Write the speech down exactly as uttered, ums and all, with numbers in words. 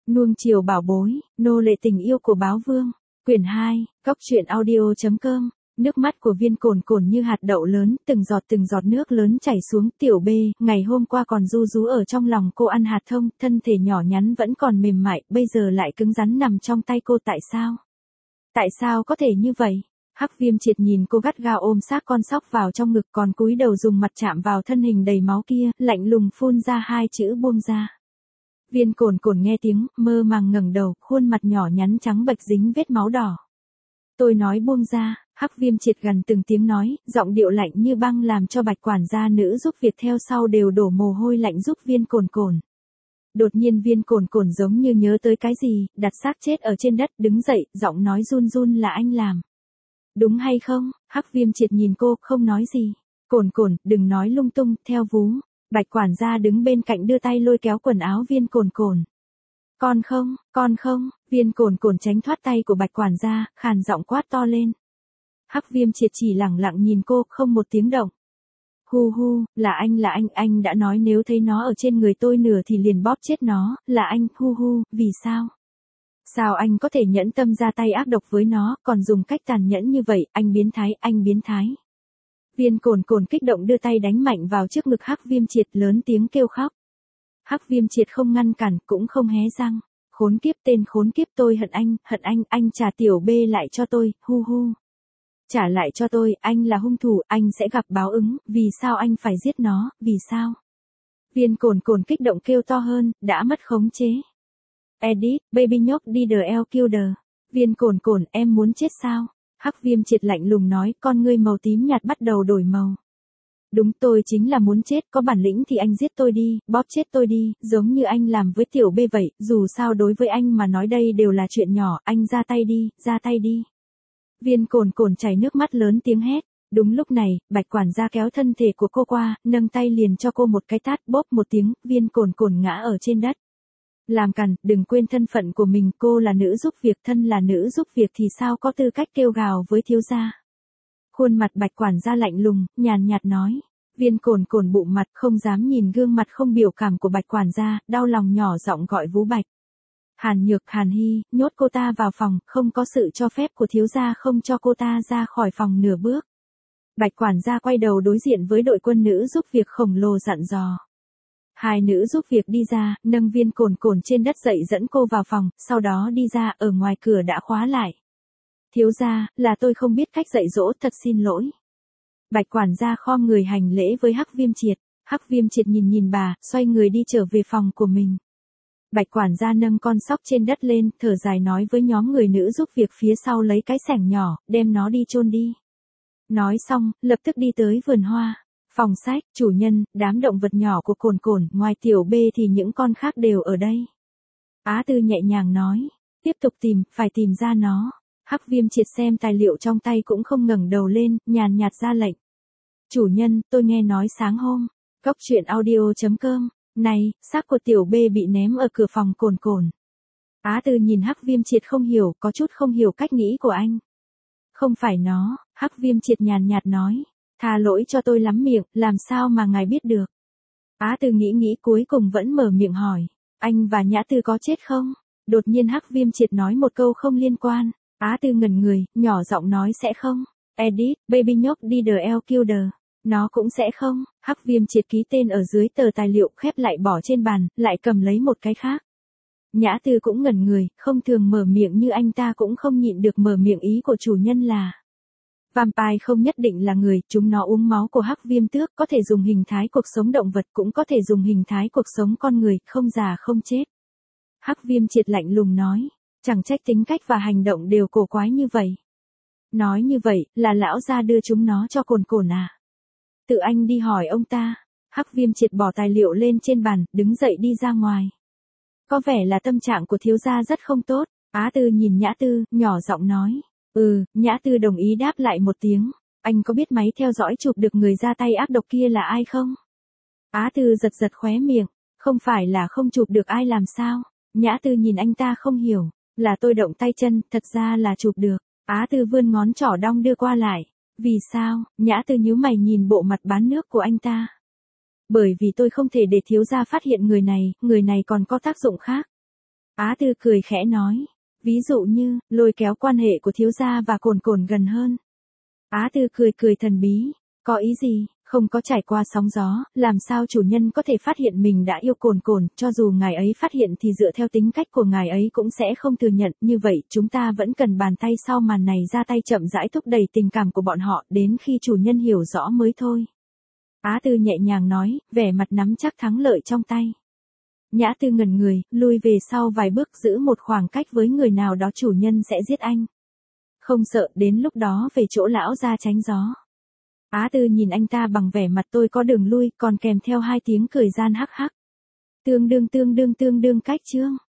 Nuông chiều bảo bối, nô lệ tình yêu của báo vương. Quyển hai, Cóc truyện audio.com. Nước mắt của Viên Cồn Cồn như hạt đậu lớn, từng giọt từng giọt nước lớn chảy xuống. Tiểu bê, ngày hôm qua còn ru rú ở trong lòng cô ăn hạt thông, thân thể nhỏ nhắn vẫn còn mềm mại, bây giờ lại cứng rắn nằm trong tay cô. Tại sao? Tại sao có thể như vậy? Hắc Viêm Triệt nhìn cô gắt gao ôm xác con sóc vào trong ngực, còn cúi đầu dùng mặt chạm vào thân hình đầy máu kia, lạnh lùng phun ra hai chữ buông ra. Viên Cồn Cồn nghe tiếng, mơ màng ngẩng đầu, khuôn mặt nhỏ nhắn trắng bệch dính vết máu đỏ. Tôi nói buông ra. Hắc Viêm Triệt gần từng tiếng nói, giọng điệu lạnh như băng làm cho Bạch quản gia nữ giúp việc theo sau đều đổ mồ hôi lạnh giúp Viên Cồn Cồn. Đột nhiên Viên Cồn Cồn giống như nhớ tới cái gì, đặt xác chết ở trên đất, đứng dậy, giọng nói run run là anh làm. Đúng hay không? Hắc Viêm Triệt nhìn cô, không nói gì. Cồn Cồn, đừng nói lung tung, theo vú. Bạch quản gia đứng bên cạnh đưa tay lôi kéo quần áo Viên Cồn Cồn. Con không, con không, Viên Cồn Cồn tránh thoát tay của Bạch quản gia, khàn giọng quát to lên. Hắc Viêm Triệt chỉ lẳng lặng nhìn cô, không một tiếng động. Hu hu, là anh là anh, anh đã nói nếu thấy nó ở trên người tôi nửa thì liền bóp chết nó, là anh, hu hu, vì sao? Sao anh có thể nhẫn tâm ra tay ác độc với nó, còn dùng cách tàn nhẫn như vậy, anh biến thái, anh biến thái. Viên Cồn Cồn kích động đưa tay đánh mạnh vào trước ngực Hắc Viêm Triệt, lớn tiếng kêu khóc. Hắc Viêm Triệt không ngăn cản, cũng không hé răng. Khốn kiếp, tên khốn kiếp, tôi hận anh, hận anh, anh trả tiểu bê lại cho tôi, hu hu. Trả lại cho tôi, anh là hung thủ, anh sẽ gặp báo ứng, vì sao anh phải giết nó, vì sao? Viên Cồn Cồn kích động kêu to hơn, đã mất khống chế. Edit, baby nhóc đi the L killer. Viên Cồn Cồn, em muốn chết sao? Hắc Viêm Triệt lạnh lùng nói, con ngươi màu tím nhạt bắt đầu đổi màu. Đúng, tôi chính là muốn chết, có bản lĩnh thì anh giết tôi đi, bóp chết tôi đi, giống như anh làm với tiểu bê vậy, dù sao đối với anh mà nói đây đều là chuyện nhỏ, anh ra tay đi, ra tay đi. Viên Cồn Cồn chảy nước mắt lớn tiếng hét. Đúng lúc này, Bạch quản gia kéo thân thể của cô qua, nâng tay liền cho cô một cái tát, bóp một tiếng, Viên Cồn Cồn ngã ở trên đất. Làm càn, đừng quên thân phận của mình, cô là nữ giúp việc, thân là nữ giúp việc thì sao có tư cách kêu gào với thiếu gia. Khuôn mặt Bạch quản gia lạnh lùng, nhàn nhạt nói. Viên Cồn Cồn bụng mặt, không dám nhìn gương mặt không biểu cảm của Bạch quản gia, đau lòng nhỏ giọng gọi vú Bạch. Hàn Nhược, Hàn Hy, nhốt cô ta vào phòng, không có sự cho phép của thiếu gia không cho cô ta ra khỏi phòng nửa bước. Bạch quản gia quay đầu đối diện với đội quân nữ giúp việc khổng lồ dặn dò. Hai nữ giúp việc đi ra, nâng Viên Cồn Cồn trên đất dậy dẫn cô vào phòng, sau đó đi ra, ở ngoài cửa đã khóa lại. Thiếu gia, là tôi không biết cách dạy dỗ, thật xin lỗi. Bạch quản gia khom người hành lễ với Hắc Viêm Triệt. Hắc Viêm Triệt nhìn nhìn bà, xoay người đi trở về phòng của mình. Bạch quản gia nâng con sóc trên đất lên, thở dài nói với nhóm người nữ giúp việc phía sau lấy cái xẻng nhỏ, đem nó đi chôn đi. Nói xong, lập tức đi tới vườn hoa. Phòng sách, chủ nhân, đám động vật nhỏ của Cồn Cồn, ngoài tiểu bê thì những con khác đều ở đây. Á Tư nhẹ nhàng nói, tiếp tục tìm, phải tìm ra nó. Hắc Viêm Triệt xem tài liệu trong tay cũng không ngẩng đầu lên, nhàn nhạt ra lệnh. Chủ nhân, tôi nghe nói sáng hôm, Cóc truyện audio.com. Này, xác của tiểu bê bị ném ở cửa phòng Cồn Cồn. Á Tư nhìn Hắc Viêm Triệt không hiểu, có chút không hiểu cách nghĩ của anh. Không phải nó, Hắc Viêm Triệt nhàn nhạt nói. Tha lỗi cho tôi lắm miệng, làm sao mà ngài biết được? Á Tư nghĩ nghĩ cuối cùng vẫn mở miệng hỏi. Anh và Nhã Tư có chết không? Đột nhiên Hắc Viêm Triệt nói một câu không liên quan. Á Tư ngẩn người, nhỏ giọng nói sẽ không. Edit, baby nhóc đi the L killer. Nó cũng sẽ không. Hắc Viêm Triệt ký tên ở dưới tờ tài liệu, khép lại bỏ trên bàn, lại cầm lấy một cái khác. Nhã Tư cũng ngẩn người, không thường mở miệng như anh ta cũng không nhịn được mở miệng, ý của chủ nhân là vampire không nhất định là người, chúng nó uống máu của Hắc Viêm Tước, có thể dùng hình thái cuộc sống động vật, cũng có thể dùng hình thái cuộc sống con người, không già không chết. Hắc Viêm Triệt lạnh lùng nói, chẳng trách tính cách và hành động đều cổ quái như vậy. Nói như vậy, là lão gia đưa chúng nó cho Cồn Cồn à? Tự anh đi hỏi ông ta. Hắc Viêm Triệt bỏ tài liệu lên trên bàn, đứng dậy đi ra ngoài. Có vẻ là tâm trạng của thiếu gia rất không tốt. Á Tư nhìn Nhã Tư, nhỏ giọng nói. Ừ, Nhã Tư đồng ý đáp lại một tiếng. Anh có biết máy theo dõi chụp được người ra tay ác độc kia là ai không? Á Tư giật giật khóe miệng. Không phải là không chụp được ai làm sao? Nhã Tư nhìn anh ta không hiểu. Là tôi động tay chân, thật ra là chụp được. Á Tư vươn ngón trỏ đong đưa qua lại. Vì sao? Nhã Tư nhíu mày nhìn bộ mặt bán nước của anh ta. Bởi vì tôi không thể để thiếu gia phát hiện người này, người này còn có tác dụng khác. Á Tư cười khẽ nói. Ví dụ như, lôi kéo quan hệ của thiếu gia và cồn cồn gần hơn. Á Tư cười cười thần bí. Có ý gì? Không có trải qua sóng gió, làm sao chủ nhân có thể phát hiện mình đã yêu cồn cồn, cho dù ngài ấy phát hiện thì dựa theo tính cách của ngài ấy cũng sẽ không thừa nhận, như vậy chúng ta vẫn cần bàn tay sau màn này ra tay chậm rãi thúc đẩy tình cảm của bọn họ, đến khi chủ nhân hiểu rõ mới thôi. Á Tư nhẹ nhàng nói, vẻ mặt nắm chắc thắng lợi trong tay. Nhã Tư ngẩn người, lui về sau vài bước giữ một khoảng cách với người nào đó, chủ nhân sẽ giết anh. Không sợ, đến lúc đó về chỗ lão ra tránh gió. Á Tư nhìn anh ta bằng vẻ mặt tôi có đường lui, còn kèm theo hai tiếng cười gian hắc hắc. Tương đương tương đương tương đương cách chương.